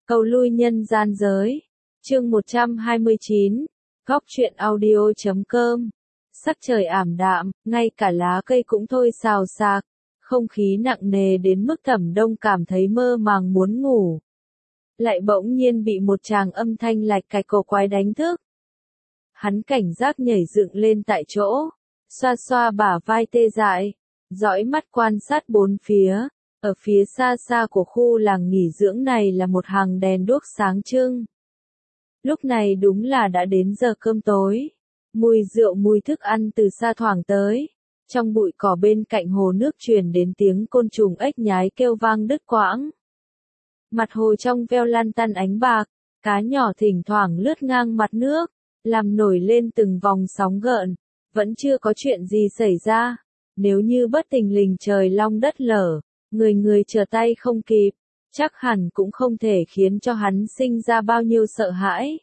Cầu lui nhân gian giới. Chương 129. Góc truyện audio.com. Sắc trời ảm đạm, ngay cả lá cây cũng thôi xào xạc. Không khí nặng nề đến mức Thẩm Đông cảm thấy mơ màng muốn ngủ. Lại bỗng nhiên bị một tràng âm thanh lạch cạch cổ quái đánh thức. Hắn cảnh giác nhảy dựng lên tại chỗ, xoa xoa bả vai tê dại, dõi mắt quan sát bốn phía. Ở phía xa xa của khu làng nghỉ dưỡng này là một hàng đèn đuốc sáng trưng. Lúc này đúng là đã đến giờ cơm tối. Mùi rượu mùi thức ăn từ xa thoảng tới. Trong bụi cỏ bên cạnh hồ nước truyền đến tiếng côn trùng ếch nhái kêu vang đứt quãng. Mặt hồ trong veo lăn tăn ánh bạc, cá nhỏ thỉnh thoảng lướt ngang mặt nước, làm nổi lên từng vòng sóng gợn. Vẫn chưa có chuyện gì xảy ra. Nếu như bất thình lình trời long đất lở, người trở tay không kịp, chắc hẳn cũng không thể khiến cho hắn sinh ra bao nhiêu sợ hãi.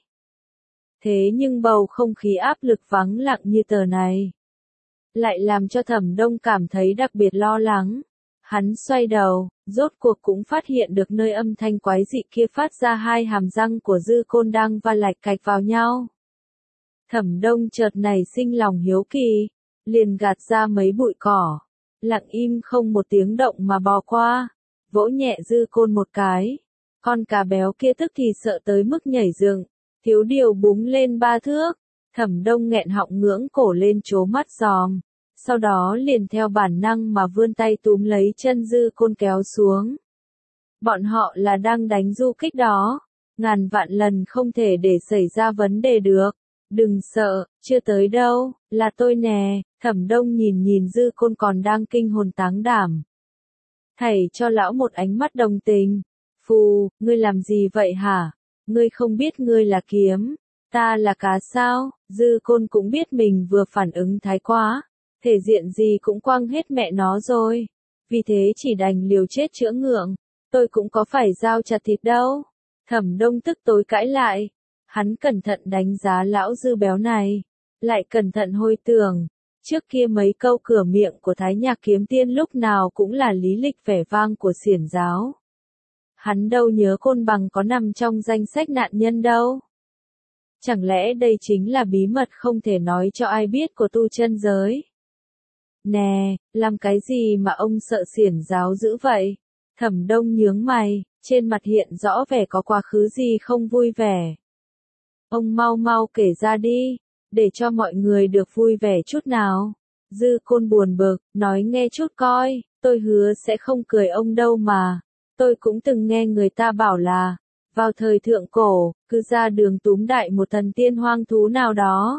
Thế nhưng bầu không khí áp lực vắng lặng như tờ này lại làm cho Thẩm Đông cảm thấy đặc biệt lo lắng. Hắn xoay đầu, rốt cuộc cũng phát hiện được nơi âm thanh quái dị kia phát ra hai hàm răng của Dư Côn đang va lạch cạch vào nhau. Thẩm Đông chợt nảy sinh lòng hiếu kỳ, liền gạt ra mấy bụi cỏ, lặng im không một tiếng động mà bò qua, vỗ nhẹ Dư Côn một cái. Con cá béo kia tức thì sợ tới mức nhảy dựng, thiếu điều búng lên 3 thước. Thẩm Đông nghẹn họng ngưỡng cổ lên trố mắt giòm, sau đó liền theo bản năng mà vươn tay túm lấy chân Dư Côn kéo xuống. Bọn họ là đang đánh du kích đó, ngàn vạn lần không thể để xảy ra vấn đề được. Đừng sợ, chưa tới đâu, là tôi nè. Thẩm Đông nhìn Dư Côn còn đang kinh hồn táng đảm. Thảy cho lão một ánh mắt đồng tình. Phù, ngươi làm gì vậy hả? Ngươi không biết ngươi là kiếm, ta là cá sao? Dư Côn cũng biết mình vừa phản ứng thái quá, thể diện gì cũng quăng hết mẹ nó rồi. Vì thế chỉ đành liều chết chữa ngượng, tôi cũng có phải dao chặt thịt đâu. Thẩm Đông tức tối cãi lại. Hắn cẩn thận đánh giá lão Dư béo này, lại cẩn thận hồi tưởng, trước kia mấy câu cửa miệng của Thái Nhạc Kiếm Tiên lúc nào cũng là lý lịch vẻ vang của xiển giáo. Hắn đâu nhớ Côn Bằng có nằm trong danh sách nạn nhân đâu. Chẳng lẽ đây chính là bí mật không thể nói cho ai biết của tu chân giới? Nè, làm cái gì mà ông sợ xiển giáo dữ vậy? Thẩm Đông nhướng mày, trên mặt hiện rõ vẻ có quá khứ gì không vui vẻ. Ông mau kể ra đi, để cho mọi người được vui vẻ chút nào. Dư Côn buồn bực, nói nghe chút coi, tôi hứa sẽ không cười ông đâu mà. Tôi cũng từng nghe người ta bảo là, vào thời thượng cổ, cứ ra đường túm đại một thần tiên hoang thú nào đó.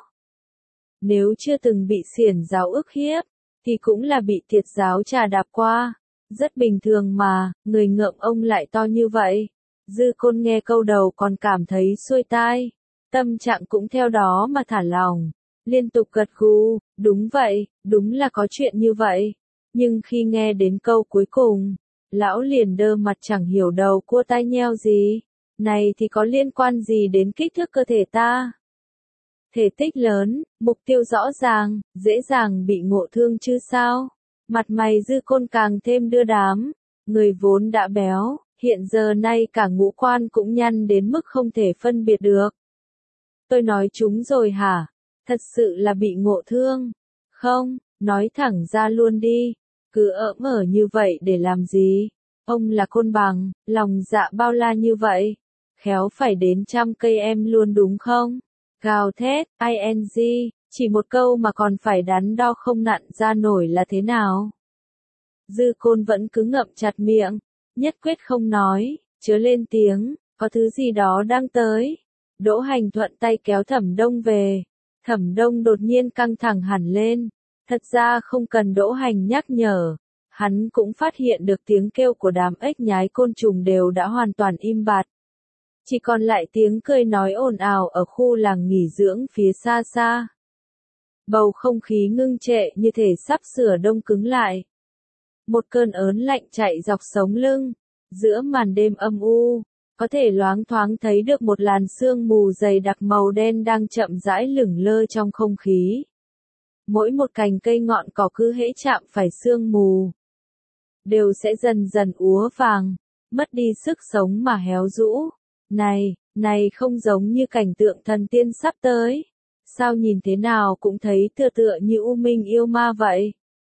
Nếu chưa từng bị xiển giáo ức hiếp, thì cũng là bị thiệt giáo trà đạp qua. Rất bình thường mà, người ngợm ông lại to như vậy. Dư Côn nghe câu đầu còn cảm thấy xuôi tai. Tâm trạng cũng theo đó mà thả lỏng, liên tục gật gù, đúng vậy, đúng là có chuyện như vậy. Nhưng khi nghe đến câu cuối cùng, lão liền đơ mặt chẳng hiểu đầu cua tai nheo gì. Này thì có liên quan gì đến kích thước cơ thể ta? Thể tích lớn, mục tiêu rõ ràng, dễ dàng bị ngộ thương chứ sao? Mặt mày Dư Côn càng thêm đưa đám, người vốn đã béo, hiện giờ nay cả ngũ quan cũng nhăn đến mức không thể phân biệt được. Tôi nói chúng rồi hả? Thật sự là bị ngộ thương? Không, nói thẳng ra luôn đi. Cứ ỡm ở như vậy để làm gì? Ông là Côn Bằng, lòng dạ bao la như vậy. Khéo phải đến 100 cây em luôn đúng không? Gào thét, ing, chỉ một câu mà còn phải đắn đo không nặn ra nổi là thế nào? Dư Côn vẫn cứ ngậm chặt miệng, nhất quyết không nói, chớ lên tiếng, có thứ gì đó đang tới. Đỗ Hành thuận tay kéo Thẩm Đông về. Thẩm Đông đột nhiên căng thẳng hẳn lên. Thật ra không cần Đỗ Hành nhắc nhở, hắn cũng phát hiện được tiếng kêu của đám ếch nhái côn trùng đều đã hoàn toàn im bặt. Chỉ còn lại tiếng cười nói ồn ào ở khu làng nghỉ dưỡng phía xa xa. Bầu không khí ngưng trệ như thể sắp sửa đông cứng lại. Một cơn ớn lạnh chạy dọc sống lưng, giữa màn đêm âm u. Có thể loáng thoáng thấy được một làn sương mù dày đặc màu đen đang chậm rãi lửng lơ trong không khí. Mỗi một cành cây ngọn cỏ cứ hễ chạm phải sương mù, đều sẽ dần dần úa vàng, mất đi sức sống mà héo rũ. Này không giống như cảnh tượng thần tiên sắp tới. Sao nhìn thế nào cũng thấy tựa như U Minh yêu ma vậy.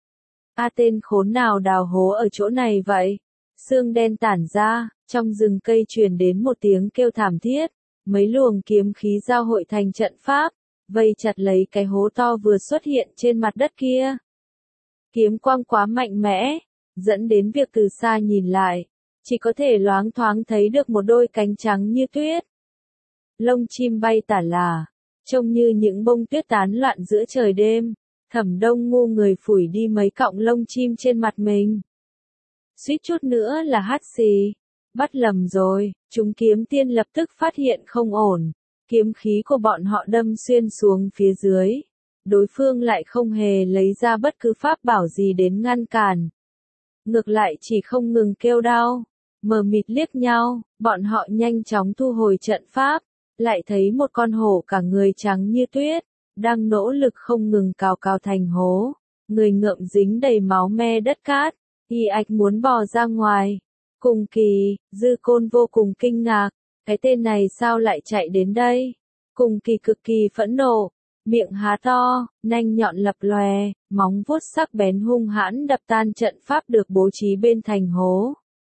Tên khốn nào đào hố ở chỗ này vậy? Sương đen tản ra, trong rừng cây truyền đến một tiếng kêu thảm thiết. Mấy luồng kiếm khí giao hội thành trận pháp, vây chặt lấy cái hố to vừa xuất hiện trên mặt đất kia. Kiếm quang quá mạnh mẽ, dẫn đến việc từ xa nhìn lại, chỉ có thể loáng thoáng thấy được một đôi cánh trắng như tuyết. Lông chim bay tả là, trông như những bông tuyết tán loạn giữa trời đêm. Thẩm Đông ngu người phủi đi mấy cọng lông chim trên mặt mình. Suýt chút nữa là hắt xì. Bắt lầm rồi, chúng kiếm tiên lập tức phát hiện không ổn. Kiếm khí của bọn họ đâm xuyên xuống phía dưới. Đối phương lại không hề lấy ra bất cứ pháp bảo gì đến ngăn cản. Ngược lại chỉ không ngừng kêu đau. Mờ mịt liếc nhau, bọn họ nhanh chóng thu hồi trận pháp. Lại thấy một con hổ cả người trắng như tuyết, đang nỗ lực không ngừng cào cào thành hố. Người ngợm dính đầy máu me đất cát, y ạch muốn bò ra ngoài. Cùng Kỳ, Dư Côn vô cùng kinh ngạc, cái tên này sao lại chạy đến đây? Cùng Kỳ cực kỳ phẫn nộ, miệng há to, nanh nhọn lập lòe, móng vuốt sắc bén hung hãn đập tan trận pháp được bố trí bên thành hố.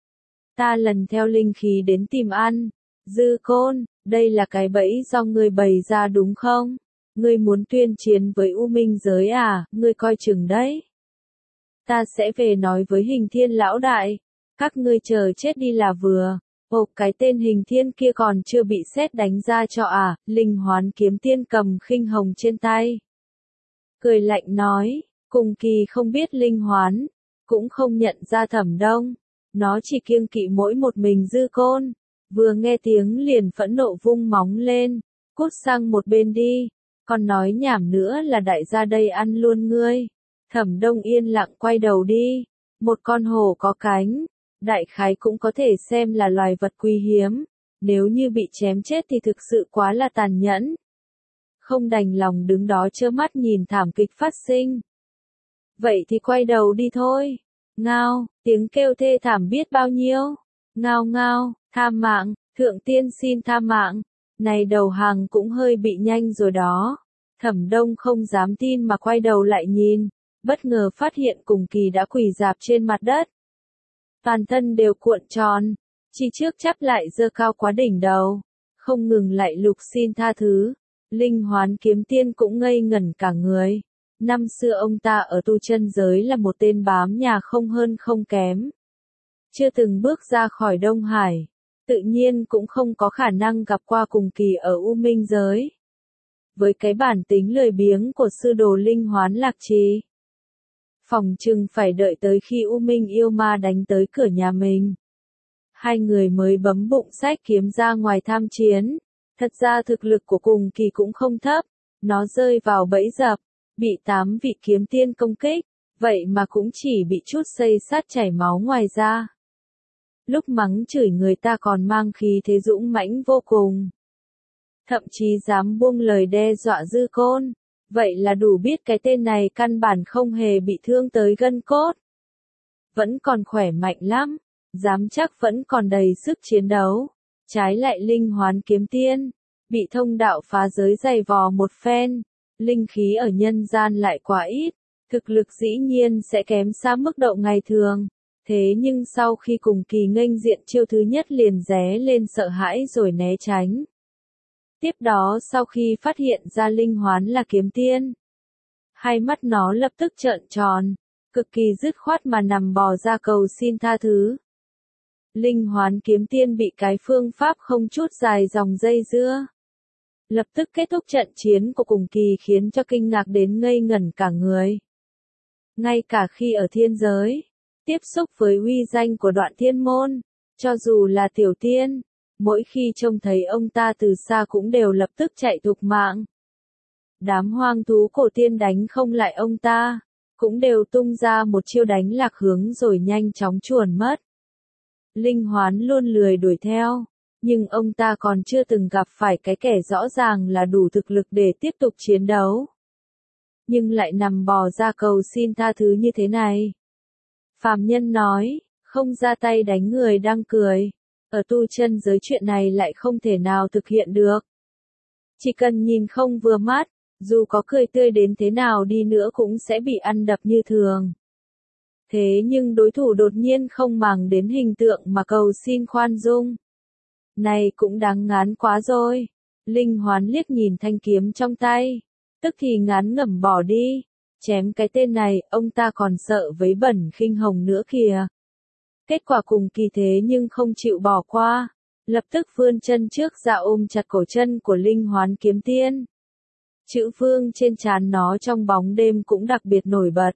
Ta lần theo linh khí đến tìm ăn. Dư Côn, đây là cái bẫy do ngươi bày ra đúng không? Ngươi muốn tuyên chiến với U Minh giới à? Ngươi coi chừng đấy. Ta sẽ về nói với Hình Thiên lão đại. Các ngươi chờ chết đi là vừa. Cái tên Hình Thiên kia còn chưa bị sét đánh ra cho à? Linh Hoán kiếm tiên cầm khinh hồng trên tay. Cười lạnh nói, Cùng Kỳ không biết Linh Hoán, cũng không nhận ra Thẩm Đông. Nó chỉ kiêng kỵ mỗi một mình Dư Côn. Vừa nghe tiếng liền phẫn nộ vung móng lên, cút sang một bên đi, còn nói nhảm nữa là đại gia đây ăn luôn ngươi. Thẩm Đông yên lặng quay đầu đi, một con hổ có cánh, đại khái cũng có thể xem là loài vật quý hiếm, nếu như bị chém chết thì thực sự quá là tàn nhẫn. Không đành lòng đứng đó trơ mắt nhìn thảm kịch phát sinh. Vậy thì quay đầu đi thôi. Ngao, tiếng kêu thê thảm biết bao nhiêu. Ngao ngao. Tha mạng, thượng tiên xin tha mạng, này đầu hàng cũng hơi bị nhanh rồi đó. Thẩm Đông không dám tin mà quay đầu lại nhìn, bất ngờ phát hiện Cùng Kỳ đã quỳ rạp trên mặt đất. Toàn thân đều cuộn tròn, chi trước chắp lại giơ cao quá đỉnh đầu, không ngừng lại lục xin tha thứ. Linh Hoán kiếm tiên cũng ngây ngẩn cả người. Năm xưa ông ta ở tu chân giới là một tên bám nhà không hơn không kém. Chưa từng bước ra khỏi Đông Hải. Tự nhiên cũng không có khả năng gặp qua Cùng Kỳ ở U Minh giới. Với cái bản tính lười biếng của sư đồ Linh Hoán Lạc Trì, phòng chừng phải đợi tới khi U Minh yêu ma đánh tới cửa nhà mình. Hai người mới bấm bụng xách kiếm ra ngoài tham chiến. Thật ra thực lực của Cùng Kỳ cũng không thấp, nó rơi vào bẫy dập, bị 8 vị kiếm tiên công kích, vậy mà cũng chỉ bị chút xây sát chảy máu ngoài ra. Lúc mắng chửi người ta còn mang khí thế dũng mãnh vô cùng. Thậm chí dám buông lời đe dọa Dư Côn. Vậy là đủ biết cái tên này căn bản không hề bị thương tới gân cốt. Vẫn còn khỏe mạnh lắm. Dám chắc vẫn còn đầy sức chiến đấu. Trái lại Linh Hoán kiếm tiên. Bị thông đạo phá giới dày vò một phen. Linh khí ở nhân gian lại quá ít. Thực lực dĩ nhiên sẽ kém xa mức độ ngày thường. Thế nhưng sau khi Cùng Kỳ nghênh diện chiêu thứ nhất liền ré lên sợ hãi rồi né tránh. Tiếp đó sau khi phát hiện ra Linh Hoán là kiếm tiên, hai mắt nó lập tức trợn tròn, cực kỳ dứt khoát mà nằm bò ra cầu xin tha thứ. Linh Hoán kiếm tiên bị cái phương pháp không chút dài dòng dây dưa. Lập tức kết thúc trận chiến của Cùng Kỳ khiến cho kinh ngạc đến ngây ngẩn cả người. Ngay cả khi ở thiên giới, tiếp xúc với uy danh của Đoạn Thiên Môn, cho dù là tiểu tiên, mỗi khi trông thấy ông ta từ xa cũng đều lập tức chạy thục mạng. Đám hoang thú cổ tiên đánh không lại ông ta, cũng đều tung ra một chiêu đánh lạc hướng rồi nhanh chóng chuồn mất. Linh Hoán luôn lười đuổi theo, nhưng ông ta còn chưa từng gặp phải cái kẻ rõ ràng là đủ thực lực để tiếp tục chiến đấu. Nhưng lại nằm bò ra cầu xin tha thứ như thế này. Phàm nhân nói, không ra tay đánh người đang cười, ở tu chân giới chuyện này lại không thể nào thực hiện được. Chỉ cần nhìn không vừa mắt, dù có cười tươi đến thế nào đi nữa cũng sẽ bị ăn đập như thường. Thế nhưng đối thủ đột nhiên không màng đến hình tượng mà cầu xin khoan dung. Này cũng đáng ngán quá rồi. Linh Hoán liếc nhìn thanh kiếm trong tay. Tức thì ngán ngẩm bỏ đi. Chém cái tên này, ông ta còn sợ với bẩn khinh hồng nữa kìa. Kết quả cùng kỳ thế nhưng không chịu bỏ qua. Lập tức vươn chân trước ra ôm chặt cổ chân của Linh Hoán kiếm tiên. Chữ vương trên trán nó trong bóng đêm cũng đặc biệt nổi bật.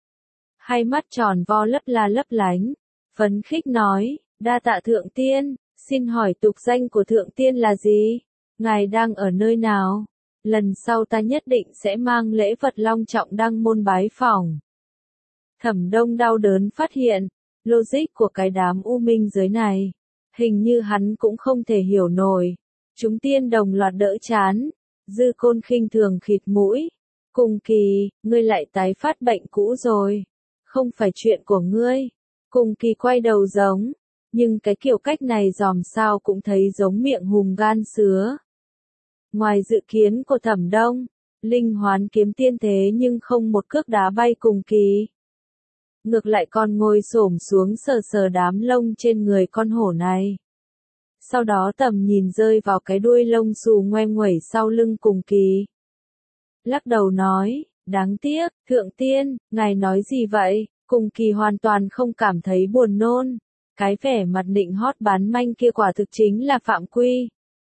Hai mắt tròn vo lấp la lấp lánh, phấn khích nói, đa tạ thượng tiên, xin hỏi tục danh của thượng tiên là gì? Ngài đang ở nơi nào? Lần sau ta nhất định sẽ mang lễ vật long trọng đăng môn bái phỏng. Thẩm Đông đau đớn phát hiện, logic của cái đám u minh giới này, hình như hắn cũng không thể hiểu nổi. Chúng tiên đồng loạt đỡ chán, Dư Côn khinh thường khịt mũi. Cùng kỳ, ngươi lại tái phát bệnh cũ rồi. Không phải chuyện của ngươi. Cùng kỳ quay đầu giống, nhưng cái kiểu cách này dòm sao cũng thấy giống miệng hùm gan sứa. Ngoài dự kiến của Thẩm Đông, Linh Hoán kiếm tiên thế nhưng không một cước đá bay cùng kỳ. Ngược lại còn ngồi xổm xuống sờ sờ đám lông trên người con hổ này. Sau đó tầm nhìn rơi vào cái đuôi lông xù ngoe nguẩy sau lưng cùng kỳ. Lắc đầu nói, đáng tiếc, thượng tiên, ngài nói gì vậy? Cùng kỳ hoàn toàn không cảm thấy buồn nôn. Cái vẻ mặt định hót bán manh kia quả thực chính là phạm quy.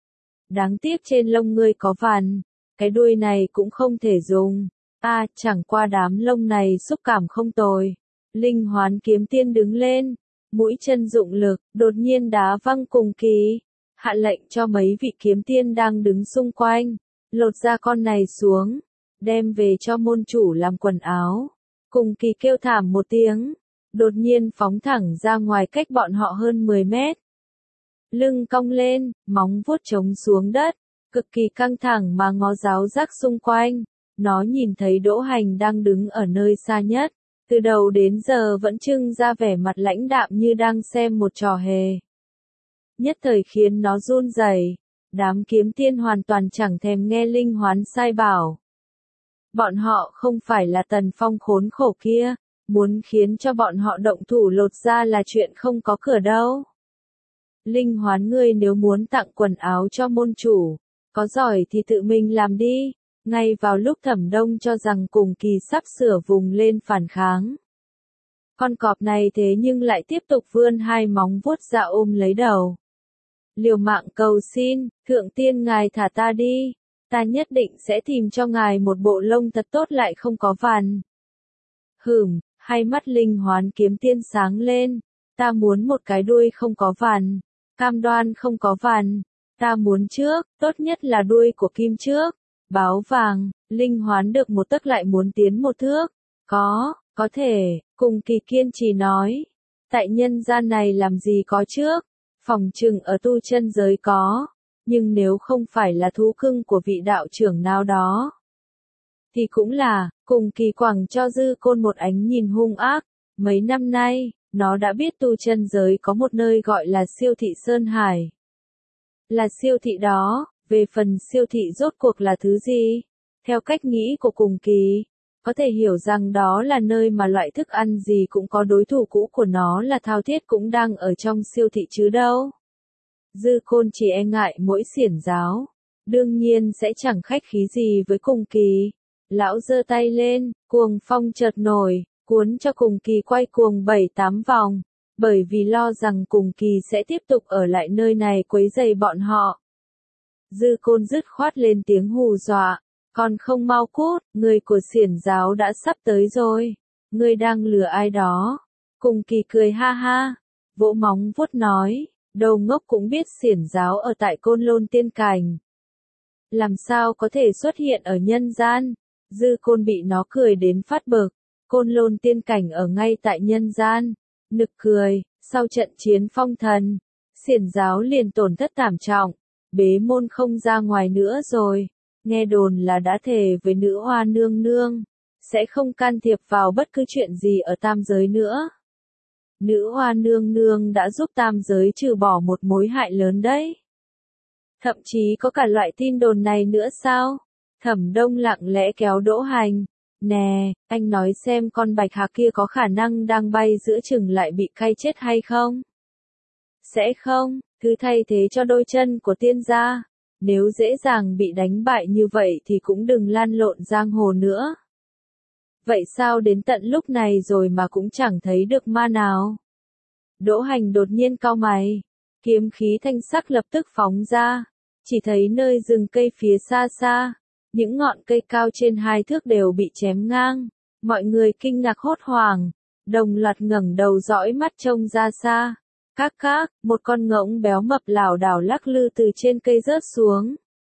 Đáng tiếc trên lông ngươi có vằn, cái đuôi này cũng không thể dùng. Chẳng qua đám lông này xúc cảm không tồi. Linh Hoán kiếm tiên đứng lên, mũi chân dụng lực, đột nhiên đá văng cùng kỳ. Hạ lệnh cho mấy vị kiếm tiên đang đứng xung quanh, lột da con này xuống, đem về cho môn chủ làm quần áo. Cùng kỳ kêu thảm một tiếng, đột nhiên phóng thẳng ra ngoài cách bọn họ hơn 10 mét. Lưng cong lên, móng vuốt trống xuống đất, cực kỳ căng thẳng mà ngó giáo giác xung quanh. Nó nhìn thấy Đỗ Hành đang đứng ở nơi xa nhất, từ đầu đến giờ vẫn trưng ra vẻ mặt lãnh đạm như đang xem một trò hề. Nhất thời khiến nó run rẩy. Đám kiếm tiên hoàn toàn chẳng thèm nghe Linh Hoán sai bảo. Bọn họ không phải là Tần Phong khốn khổ kia, muốn khiến cho bọn họ động thủ lột da là chuyện không có cửa đâu. Linh Hoán ngươi nếu muốn tặng quần áo cho môn chủ, có giỏi thì tự mình làm đi. Ngay vào lúc Thẩm Đông cho rằng cùng kỳ sắp sửa vùng lên phản kháng. Con cọp này thế nhưng lại tiếp tục vươn hai móng vuốt ra ôm lấy đầu. Liều mạng cầu xin, thượng tiên ngài thả ta đi. Ta nhất định sẽ tìm cho ngài một bộ lông thật tốt lại không có vằn. Hai mắt Linh Hoán kiếm tiên sáng lên. Ta muốn một cái đuôi không có vằn. Cam đoan không có vằn. Ta muốn trước, tốt nhất là đuôi của kim trước. Báo vàng, Linh Hoán được một tấc lại muốn tiến một thước. Có thể, cùng kỳ kiên trì nói. Tại nhân gian này làm gì có trước. Phòng trừng ở tu chân giới có. Nhưng nếu không phải là thú cưng của vị đạo trưởng nào đó, thì cũng là, cùng kỳ quẳng cho Dư Côn một ánh nhìn hung ác. Mấy năm nay, nó đã biết tu chân giới có một nơi gọi là siêu thị Sơn Hải. Là siêu thị đó, về phần siêu thị rốt cuộc là thứ gì? Theo cách nghĩ của cùng kỳ, có thể hiểu rằng đó là nơi mà loại thức ăn gì cũng có đối thủ cũ của nó là Thao Thiết cũng đang ở trong siêu thị chứ đâu. Dư Côn chỉ e ngại mỗi xiển giáo, đương nhiên sẽ chẳng khách khí gì với cùng kỳ. Lão giơ tay lên, cuồng phong chợt nổi, cuốn cho cùng kỳ quay cuồng 7-8 vòng, bởi vì lo rằng cùng kỳ sẽ tiếp tục ở lại nơi này quấy rầy bọn họ. Dư Côn dứt khoát lên tiếng hù dọa, còn không mau cút, người của xiển giáo đã sắp tới rồi, ngươi đang lừa ai đó. Cùng kỳ cười ha ha, vỗ móng vuốt nói. Đầu ngốc cũng biết xiển giáo ở tại Côn Lôn Tiên Cảnh. Làm sao có thể xuất hiện ở nhân gian? Dư Côn bị nó cười đến phát bực. Côn Lôn Tiên Cảnh ở ngay tại nhân gian. Nực cười, sau trận chiến phong thần, xiển giáo liền tổn thất thảm trọng. Bế môn không ra ngoài nữa rồi. Nghe đồn là đã thề với nữ hoa nương nương. Sẽ không can thiệp vào bất cứ chuyện gì ở tam giới nữa. Nữ hoa nương nương đã giúp tam giới trừ bỏ một mối hại lớn đấy. Thậm chí có cả loại tin đồn này nữa sao? Thẩm Đông lặng lẽ kéo Đỗ Hành. Nè, anh nói xem con bạch hạc kia có khả năng đang bay giữa chừng lại bị cay chết hay không? Sẽ không, thứ thay thế cho đôi chân của tiên gia. Nếu dễ dàng bị đánh bại như vậy thì cũng đừng lan lộn giang hồ nữa. Vậy sao đến tận lúc này rồi mà cũng chẳng thấy được ma nào? Đỗ Hành đột nhiên cau mày. Kiếm khí thanh sắc lập tức phóng ra. Chỉ thấy nơi rừng cây phía xa xa. Những ngọn cây cao trên 2 thước đều bị chém ngang. Mọi người kinh ngạc hốt hoảng. Đồng loạt ngẩng đầu dõi mắt trông ra xa. Các, một con ngỗng béo mập lảo đảo lắc lư từ trên cây rớt xuống.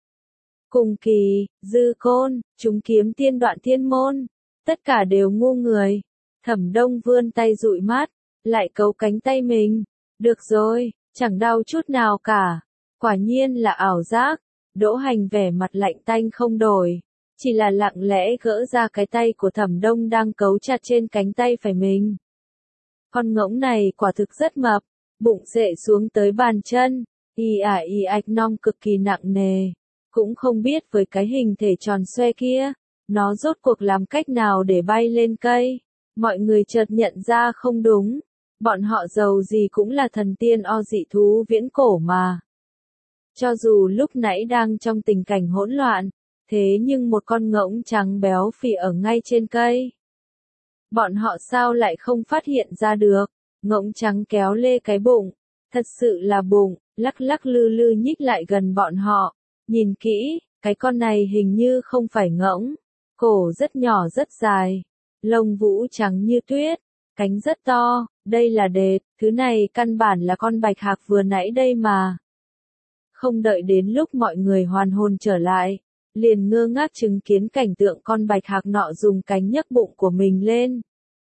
Cùng Kỳ, Dư Côn, chúng kiếm tiên Đoạn Thiên Môn. Tất cả đều ngu người. Thẩm Đông vươn tay dụi mắt. Lại cấu cánh tay mình. Được rồi, chẳng đau chút nào cả. Quả nhiên là ảo giác. Đỗ Hành vẻ mặt lạnh tanh không đổi. Chỉ là lặng lẽ gỡ ra cái tay của Thẩm Đông đang cấu chặt trên cánh tay phải mình. Con ngỗng này quả thực rất mập. Bụng rệ xuống tới bàn chân. Y ạch non cực kỳ nặng nề. Cũng không biết với cái hình thể tròn xoe kia. Nó rốt cuộc làm cách nào để bay lên cây. Mọi người chợt nhận ra không đúng. Bọn họ giàu gì cũng là thần tiên o dị thú viễn cổ mà. Cho dù lúc nãy đang trong tình cảnh hỗn loạn, thế nhưng một con ngỗng trắng béo phì ở ngay trên cây. Bọn họ sao lại không phát hiện ra được? Ngỗng trắng kéo lê cái bụng, thật sự là bụng, lắc lắc lư lư nhích lại gần bọn họ. Nhìn kỹ, cái con này hình như không phải ngỗng, cổ rất nhỏ rất dài, lông vũ trắng như tuyết, cánh rất to, đây là đệt, thứ này căn bản là con bạch hạc vừa nãy đây mà. Không đợi đến lúc mọi người hoàn hồn trở lại, liền ngơ ngác chứng kiến cảnh tượng con bạch hạc nọ dùng cánh nhấc bụng của mình lên.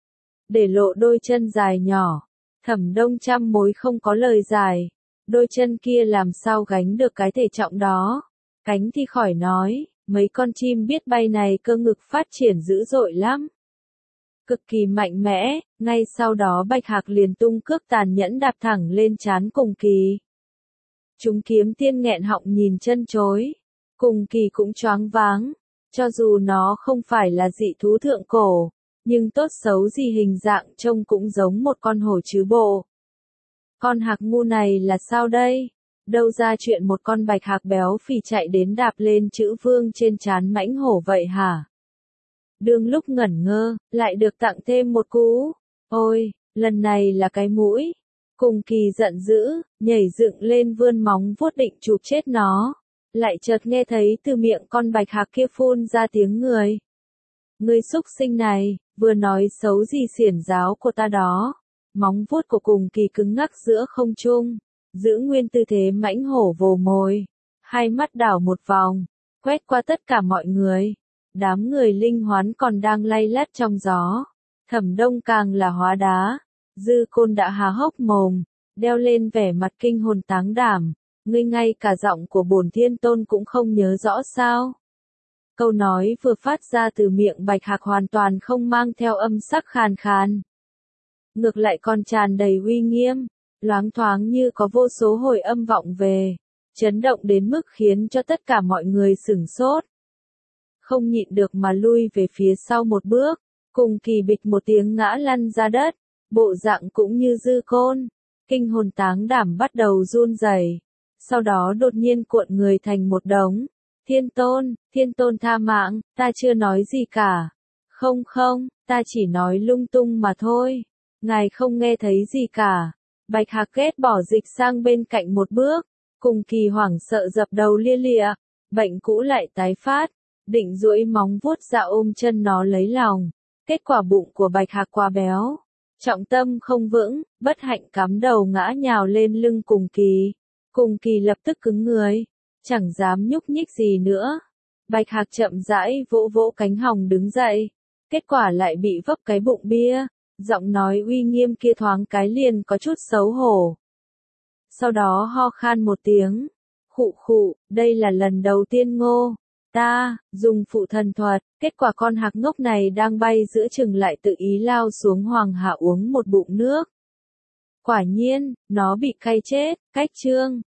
Để lộ đôi chân dài nhỏ, Thẩm Đông trăm mối không có lời giải, đôi chân kia làm sao gánh được cái thể trọng đó, cánh thì khỏi nói, mấy con chim biết bay này cơ ngực phát triển dữ dội lắm. Cực kỳ mạnh mẽ, ngay sau đó bạch hạc liền tung cước tàn nhẫn đạp thẳng lên trán Cùng Kỳ. Chúng kiếm tiên nghẹn họng nhìn chân chối, Cùng Kỳ cũng choáng váng, cho dù nó không phải là dị thú thượng cổ, nhưng tốt xấu gì hình dạng trông cũng giống một con hổ chứ bộ. Con hạc ngu này là sao đây? Đâu ra chuyện một con bạch hạc béo phì chạy đến đạp lên chữ vương trên trán mãnh hổ vậy hả? Đương lúc ngẩn ngơ, lại được tặng thêm một cú. Ôi, lần này là cái mũi. Cùng Kỳ giận dữ, nhảy dựng lên vươn móng vuốt định chụp chết nó. Lại chợt nghe thấy từ miệng con bạch hạc kia phun ra tiếng người. Ngươi xúc sinh này, vừa nói xấu gì xiển giáo của ta đó. Móng vuốt của Cùng Kỳ cứng ngắc giữa không trung, giữ nguyên tư thế mãnh hổ vồ mồi. Hai mắt đảo một vòng, quét qua tất cả mọi người. Đám người linh hoán còn đang lay lắt trong gió. Thẩm Đông càng là hóa đá. Dư Côn đã há hốc mồm, đeo lên vẻ mặt kinh hồn táng đảm. Ngươi ngay cả giọng của bổn thiên tôn cũng không nhớ rõ sao? Câu nói vừa phát ra từ miệng bạch hạc hoàn toàn không mang theo âm sắc khàn khàn. Ngược lại còn tràn đầy uy nghiêm, loáng thoáng như có vô số hồi âm vọng về, chấn động đến mức khiến cho tất cả mọi người sửng sốt. Không nhịn được mà lui về phía sau một bước, Cùng Kỳ bịch một tiếng ngã lăn ra đất, bộ dạng cũng như Dư Côn, kinh hồn táng đảm bắt đầu run rẩy, sau đó đột nhiên cuộn người thành một đống. Thiên tôn tha mạng, ta chưa nói gì cả. Không, ta chỉ nói lung tung mà thôi. Ngài không nghe thấy gì cả. Bạch hạc ghét bỏ dịch sang bên cạnh một bước. Cùng Kỳ hoảng sợ dập đầu lia lịa. Bệnh cũ lại tái phát. Định duỗi móng vuốt ra ôm chân nó lấy lòng. Kết quả bụng của bạch hạc quá béo. Trọng tâm không vững, bất hạnh cắm đầu ngã nhào lên lưng Cùng Kỳ. Cùng Kỳ lập tức cứng người. Chẳng dám nhúc nhích gì nữa. Bạch hạc chậm rãi vỗ vỗ cánh hồng đứng dậy. Kết quả lại bị vấp cái bụng bia. Giọng nói uy nghiêm kia thoáng cái liền có chút xấu hổ. Sau đó ho khan một tiếng. Khụ, đây là lần đầu tiên Ngô ta dùng phụ thần thuật. Kết quả con hạc ngốc này đang bay giữa chừng lại tự ý lao xuống hoàng hạ uống một bụng nước. Quả nhiên, nó bị cay chết, cách chương.